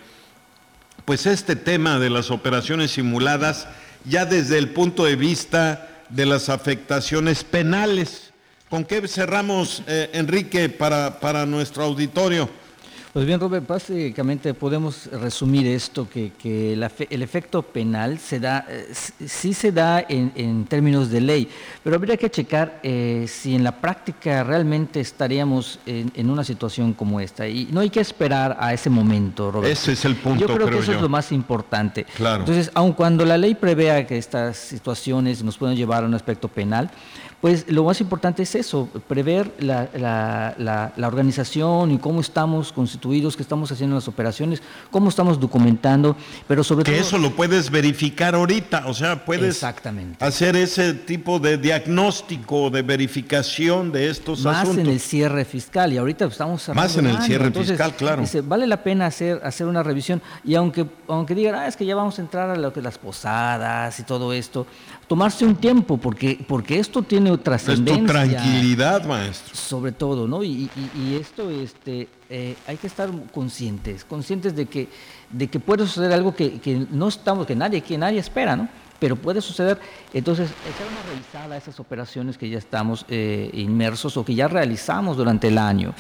Speaker 1: pues este tema de las operaciones simuladas ya desde el punto de vista de las afectaciones penales. ¿Con qué cerramos, eh, Enrique, para, para nuestro auditorio?
Speaker 4: Pues bien, Robert, básicamente podemos resumir esto, que, que la fe, el efecto penal se da, eh, sí se da en, en términos de ley, pero habría que checar eh, si en la práctica realmente estaríamos en, en una situación como esta. Y no hay que esperar a ese momento, Robert.
Speaker 1: Ese es el punto,
Speaker 4: Yo creo,
Speaker 1: creo
Speaker 4: que eso
Speaker 1: yo.
Speaker 4: es lo más importante.
Speaker 1: Claro.
Speaker 4: Entonces, aun cuando la ley prevea que estas situaciones nos pueden llevar a un aspecto penal, pues lo más importante es eso, prever la, la, la, la organización y cómo estamos constituidos, qué estamos haciendo en las operaciones, cómo estamos documentando, pero sobre
Speaker 1: que
Speaker 4: todo...
Speaker 1: Que eso lo puedes verificar ahorita, o sea, puedes
Speaker 4: Exactamente.
Speaker 1: hacer ese tipo de diagnóstico, de verificación de estos
Speaker 4: más
Speaker 1: asuntos.
Speaker 4: Más en el cierre fiscal, y ahorita estamos...
Speaker 1: Más en el
Speaker 4: año.
Speaker 1: cierre
Speaker 4: Entonces,
Speaker 1: fiscal, claro.
Speaker 4: Dice, vale la pena hacer, hacer una revisión, y aunque, aunque digan, ah, es que ya vamos a entrar a lo que las posadas y todo esto, tomarse un tiempo, porque, porque esto tiene trascendencia.
Speaker 1: Es tu tranquilidad, maestro.
Speaker 4: Sobre todo, ¿no? Y, y, y esto, este, eh, hay que estar conscientes, conscientes de que, de que puede suceder algo que, que no estamos, que nadie, que nadie espera, ¿no? Pero puede suceder. Entonces, echar una revisada a esas operaciones que ya estamos eh, inmersos o que ya realizamos durante el año.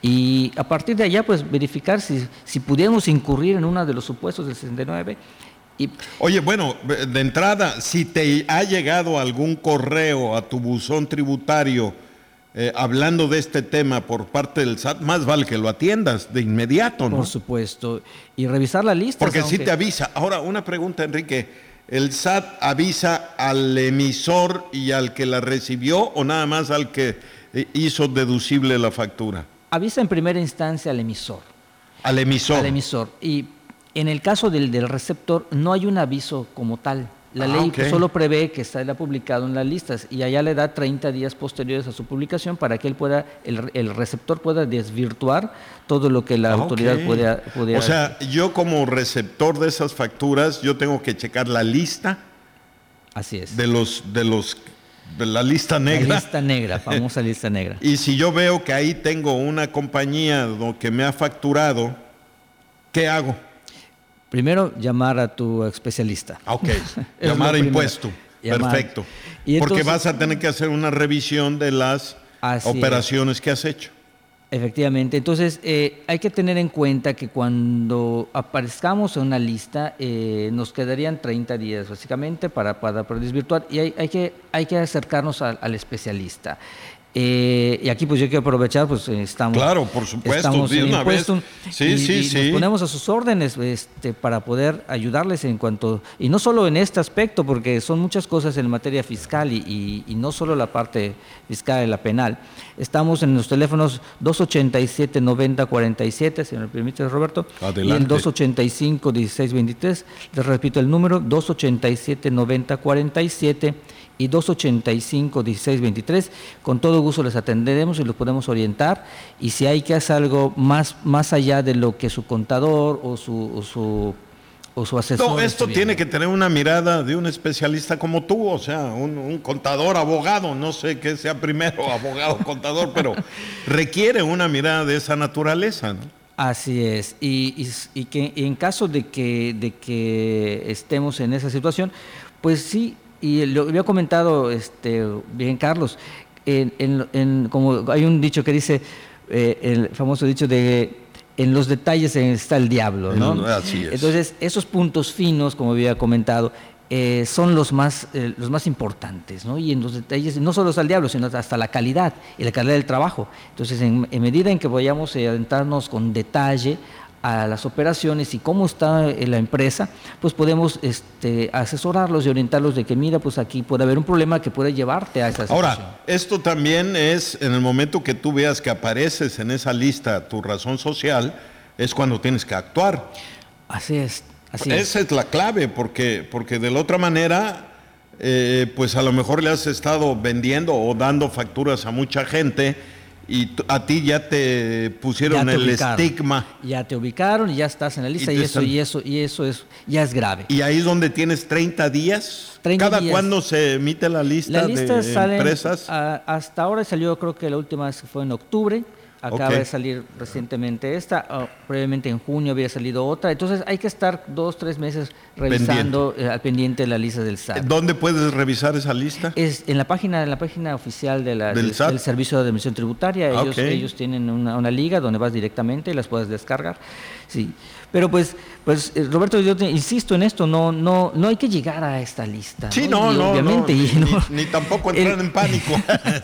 Speaker 4: Y a partir de allá, pues, verificar si, si pudiéramos incurrir en uno de los supuestos del sesenta y nueve. Y...
Speaker 1: Oye, bueno, de entrada, si te ha llegado algún correo a tu buzón tributario eh, hablando de este tema por parte del S A T, más vale que lo atiendas de inmediato, ¿no?
Speaker 4: Por supuesto. Y revisar la lista.
Speaker 1: Porque
Speaker 4: aunque...
Speaker 1: sí te avisa. Ahora, una pregunta, Enrique. ¿El S A T avisa al emisor y al que la recibió o nada más al que hizo deducible la factura?
Speaker 4: Avisa en primera instancia al emisor.
Speaker 1: Al emisor.
Speaker 4: Al emisor. Y en el caso del, del receptor no hay un aviso como tal. La ah, ley okay. solo prevé que estará publicado en las listas y allá le da treinta días posteriores a su publicación para que él pueda, el, el receptor pueda desvirtuar todo lo que la ah, autoridad okay. puede, puede...
Speaker 1: O sea, yo como receptor de esas facturas, yo tengo que checar la lista.
Speaker 4: Así es.
Speaker 1: De los, de los, de la lista negra.
Speaker 4: La lista negra, famosa lista negra.
Speaker 1: Y si yo veo que ahí tengo una compañía que me ha facturado, ¿qué hago?
Speaker 4: Primero, llamar a tu especialista.
Speaker 1: Ok, llamar a impuesto. Llamar. Perfecto. Y entonces, porque vas a tener que hacer una revisión de las operaciones es. que has hecho.
Speaker 4: Efectivamente. Entonces, eh, hay que tener en cuenta que cuando aparezcamos en una lista, eh, nos quedarían treinta días, básicamente, para, para, para desvirtuar, y hay, hay, que, hay que acercarnos a, al especialista. Eh, y aquí pues yo quiero aprovechar, pues estamos,
Speaker 1: claro, por supuesto,
Speaker 4: estamos en Impuestum,
Speaker 1: sí,
Speaker 4: y,
Speaker 1: sí,
Speaker 4: y
Speaker 1: sí.
Speaker 4: nos ponemos a sus órdenes este, para poder ayudarles en cuanto, y no solo en este aspecto, porque son muchas cosas en materia fiscal y, y, y no solo la parte fiscal y la penal. Estamos en los teléfonos dos ochenta y siete, noventa, cuarenta y siete, si me permite, Roberto.
Speaker 1: Adelante.
Speaker 4: Y el dos ochenta y cinco, dieciséis veintitrés, les repito el número, dos ochenta y siete, noventa, cuarenta y siete y dos ochenta y cinco, dieciséis veintitrés. Con todo gusto les atenderemos y los podemos orientar, y si hay que hacer algo más, más allá de lo que su contador o su, o su, o su asesor.
Speaker 1: No, esto tiene que tener una mirada de un especialista como tú, o sea, un, un contador, abogado, no sé qué sea primero, abogado, contador, pero requiere una mirada de esa naturaleza, ¿no?
Speaker 4: Así es, y, y, y que en caso de que, de que estemos en esa situación, pues sí. Y lo había comentado este, bien Carlos, en, en, en, como hay un dicho que dice, eh, el famoso dicho de en los detalles está el diablo, ¿no?
Speaker 1: No, así es.
Speaker 4: Entonces, esos puntos finos, como había comentado, eh, son los más, eh, los más importantes, ¿no? Y en los detalles, no solo está el diablo, sino hasta la calidad y la calidad del trabajo. Entonces, en, en medida en que vayamos a adentrarnos con detalle a las operaciones y cómo está la empresa, pues podemos este, asesorarlos y orientarlos de que mira, pues aquí puede haber un problema que puede llevarte a esa situación.
Speaker 1: Ahora, esto también es en el momento que tú veas que apareces en esa lista, tu razón social, es cuando tienes que actuar.
Speaker 4: Así es, así es.
Speaker 1: Esa es la clave, porque, porque de la otra manera, eh, pues a lo mejor le has estado vendiendo o dando facturas a mucha gente y t- a ti ya te pusieron
Speaker 4: Ya te
Speaker 1: el
Speaker 4: ubicaron.
Speaker 1: estigma.
Speaker 4: Ya te ubicaron y ya estás en la lista
Speaker 1: Y
Speaker 4: y,
Speaker 1: te
Speaker 4: eso,
Speaker 1: están-
Speaker 4: y eso, y eso es, ya es grave.
Speaker 1: Y ahí es donde tienes treinta días.
Speaker 4: treinta
Speaker 1: ¿Cada
Speaker 4: días.
Speaker 1: cuándo se emite la lista,
Speaker 4: La lista
Speaker 1: de
Speaker 4: sale,
Speaker 1: empresas?
Speaker 4: a- hasta ahora salió, creo que la última vez fue en octubre, acaba
Speaker 1: Ok.
Speaker 4: de salir recientemente esta, oh, previamente en junio había salido otra, entonces hay que estar dos, tres meses revisando eh, al pendiente de la lista del S A T.
Speaker 1: ¿Dónde puedes revisar esa lista?
Speaker 4: Es en la página, en la página oficial de la,
Speaker 1: ¿Del
Speaker 4: del,
Speaker 1: S A T?
Speaker 4: del Servicio de Administración Tributaria.
Speaker 1: Ah,
Speaker 4: Ellos,
Speaker 1: ok.
Speaker 4: ellos tienen una, una liga donde vas directamente y las puedes descargar. Sí. Pero pues, pues eh, Roberto, yo te insisto en esto, no, no, no hay que llegar a esta lista.
Speaker 1: Sí, no,
Speaker 4: Y
Speaker 1: no,
Speaker 4: obviamente,
Speaker 1: no,
Speaker 4: y
Speaker 1: ni,
Speaker 4: no-
Speaker 1: ni tampoco entrar
Speaker 4: el-
Speaker 1: en pánico.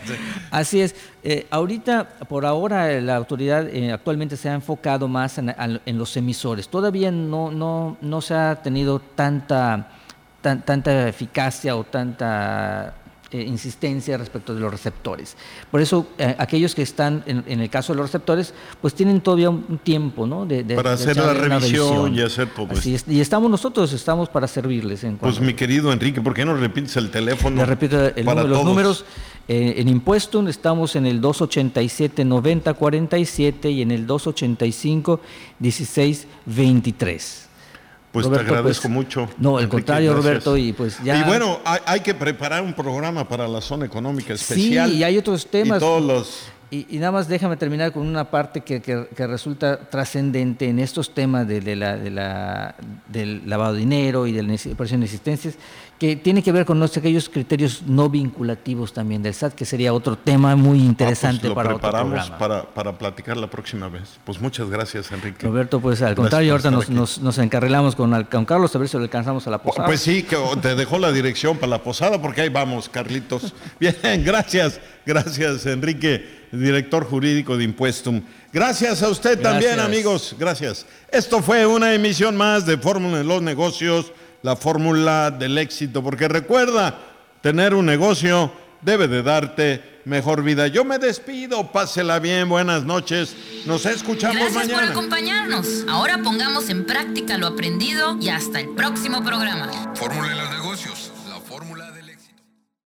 Speaker 4: Así es. Eh, ahorita, por ahora, eh, la autoridad eh, actualmente se ha enfocado más en, al- en los emisores. Todavía no, no, no se ha tenido tanta, tan- tanta eficacia o tanta eh, insistencia respecto de los receptores. Por eso, eh, aquellos que están, en, en el caso de los receptores, pues tienen todavía un, un tiempo, ¿no? De, de-
Speaker 1: Para
Speaker 4: de
Speaker 1: hacer la
Speaker 4: echarle una
Speaker 1: revisión y hacer todo
Speaker 4: Así es. Y estamos nosotros, estamos para servirles. En
Speaker 1: Pues
Speaker 4: cuanto-
Speaker 1: mi querido Enrique, ¿por qué no repites el teléfono?
Speaker 4: Le repito el
Speaker 1: para
Speaker 4: número, los
Speaker 1: todos?
Speaker 4: números. Eh, en Impuestum estamos en el dos ochenta y siete, noventa cuarenta y siete y en el dos ochenta y cinco, dieciséis veintitrés.
Speaker 1: Pues
Speaker 4: Roberto,
Speaker 1: te agradezco
Speaker 4: pues,
Speaker 1: mucho.
Speaker 4: No, al
Speaker 1: Enrique,
Speaker 4: contrario,
Speaker 1: gracias.
Speaker 4: Roberto, y pues ya...
Speaker 1: Y bueno, hay, hay que preparar un programa para la zona económica especial.
Speaker 4: Sí, y hay otros temas.
Speaker 1: Y todos los...
Speaker 4: Y, y nada más déjame terminar con una parte que, que- que resulta trascendente en estos temas de, de la, de la- del lavado de dinero y de la operación de existencias, que tiene que ver con los, aquellos criterios no vinculativos también del S A T, que sería otro tema muy interesante
Speaker 1: Ah, pues lo
Speaker 4: para otro
Speaker 1: preparamos
Speaker 4: programa.
Speaker 1: para, para platicar la próxima vez. Pues muchas gracias, Enrique.
Speaker 4: Roberto, pues al
Speaker 1: Gracias
Speaker 4: contrario,
Speaker 1: por
Speaker 4: ahorita nos,
Speaker 1: estar aquí.
Speaker 4: nos, nos encarrilamos con, al- con Carlos a ver si lo alcanzamos a la posada.
Speaker 1: Pues sí, que te dejó la dirección para la posada, porque ahí vamos, Carlitos. Bien, gracias, gracias, Enrique, director jurídico de Impuestum. Gracias a usted también,
Speaker 4: Gracias.
Speaker 1: amigos, gracias. Esto fue una emisión más de Fórmula de los Negocios, la fórmula del éxito, porque recuerda, tener un negocio debe de darte mejor vida. Yo me despido, pásela bien, buenas noches, nos escuchamos
Speaker 5: Gracias por
Speaker 1: mañana.
Speaker 5: acompañarnos. Ahora pongamos en práctica lo aprendido y hasta el próximo programa.
Speaker 2: Fórmula de los negocios.